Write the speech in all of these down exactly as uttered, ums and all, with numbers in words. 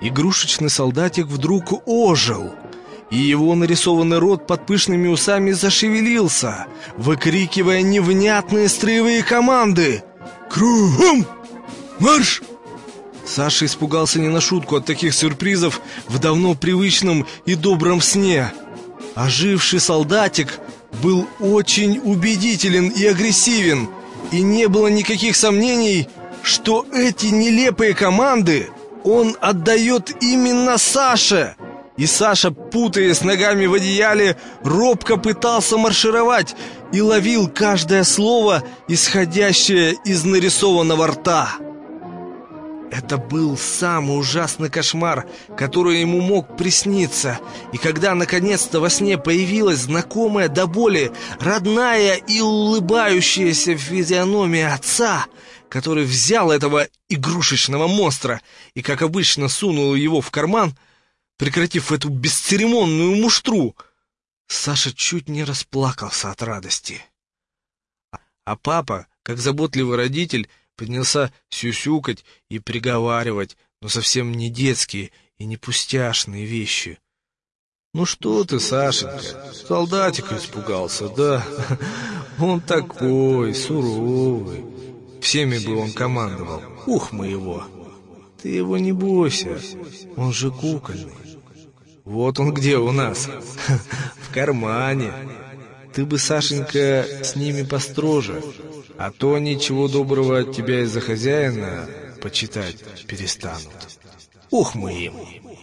игрушечный солдатик вдруг ожил, и его нарисованный рот под пышными усами зашевелился, выкрикивая невнятные строевые команды. «Кругом! Марш!» Саша испугался не на шутку от таких сюрпризов в давно привычном и добром сне. Оживший солдатик был очень убедителен и агрессивен, и не было никаких сомнений, что эти нелепые команды он отдает именно Саше. И Саша, путаясь ногами в одеяле, робко пытался маршировать и ловил каждое слово, исходящее из нарисованного рта. Это был самый ужасный кошмар, который ему мог присниться. И когда наконец-то во сне появилась знакомая до боли, родная и улыбающаяся физиономия отца, который взял этого игрушечного монстра и, как обычно, сунул его в карман, прекратив эту бесцеремонную муштру, Саша чуть не расплакался от радости. А папа, как заботливый родитель, принялся сюсюкать и приговаривать, но совсем не детские и не пустяшные вещи. «Ну что ты, Сашенька, солдатика испугался, да? Он такой, суровый. Всеми бы он командовал. Ух мы его! Ты его не бойся, он же кукольный. Вот он где у нас, в кармане. Ты бы, Сашенька, с ними построже, а то ничего доброго от тебя из-за хозяина почитать перестанут. Ух мы им!»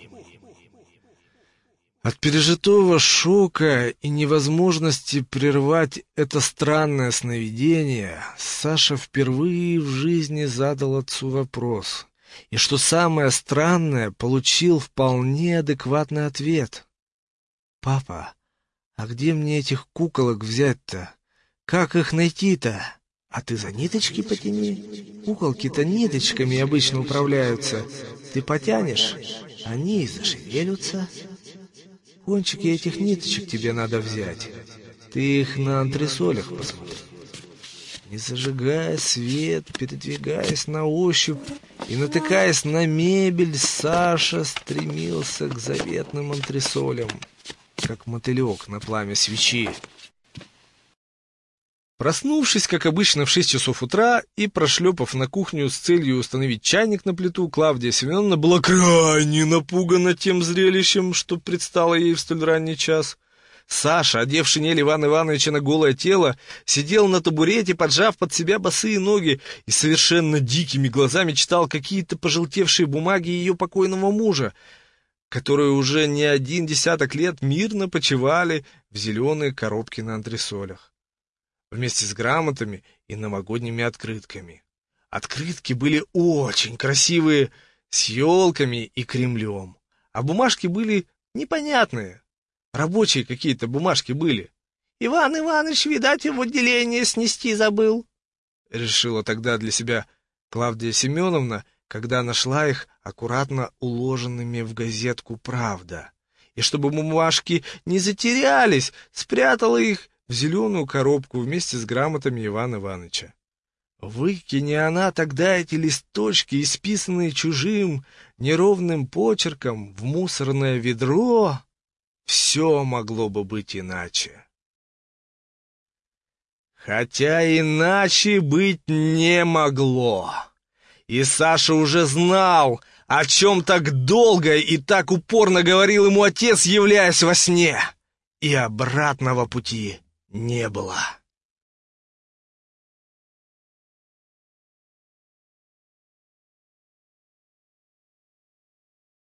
От пережитого шока и невозможности прервать это странное сновидение Саша впервые в жизни задал отцу вопрос. И что самое странное, получил вполне адекватный ответ. «Папа, а где мне этих куколок взять-то? Как их найти-то? А ты за ниточки потяни. Куколки-то ниточками обычно управляются. Ты потянешь, они и зашевелятся. Кончики этих ниточек тебе надо взять. Ты их на антресолях посмотри». Не зажигая свет, передвигаясь на ощупь и натыкаясь на мебель, Саша стремился к заветным антресолям, как мотылек на пламя свечи. Проснувшись, как обычно, в шесть часов утра и прошлепав на кухню с целью установить чайник на плиту, Клавдия Семеновна была крайне напугана тем зрелищем, что предстало ей в столь ранний час. Саша, одев шинель Ивана Ивановича на голое тело, сидел на табурете, поджав под себя босые ноги, и совершенно дикими глазами читал какие-то пожелтевшие бумаги ее покойного мужа, которые уже не один десяток лет мирно почивали в зеленые коробки на антресолях, вместе с грамотами и новогодними открытками. Открытки были очень красивые, с елками и Кремлем, а бумажки были непонятные. Рабочие какие-то бумажки были. «Иван Иванович, видать, в отделение снести забыл», — решила тогда для себя Клавдия Семеновна, когда нашла их аккуратно уложенными в газетку «Правда». И чтобы бумажки не затерялись, спрятала их в зеленую коробку вместе с грамотами Ивана Ивановича. Выкини она тогда эти листочки, исписанные чужим неровным почерком, в мусорное ведро, все могло бы быть иначе. Хотя иначе быть не могло. И Саша уже знал, о чем так долго и так упорно говорил ему отец, являясь во сне. И обратного пути не было.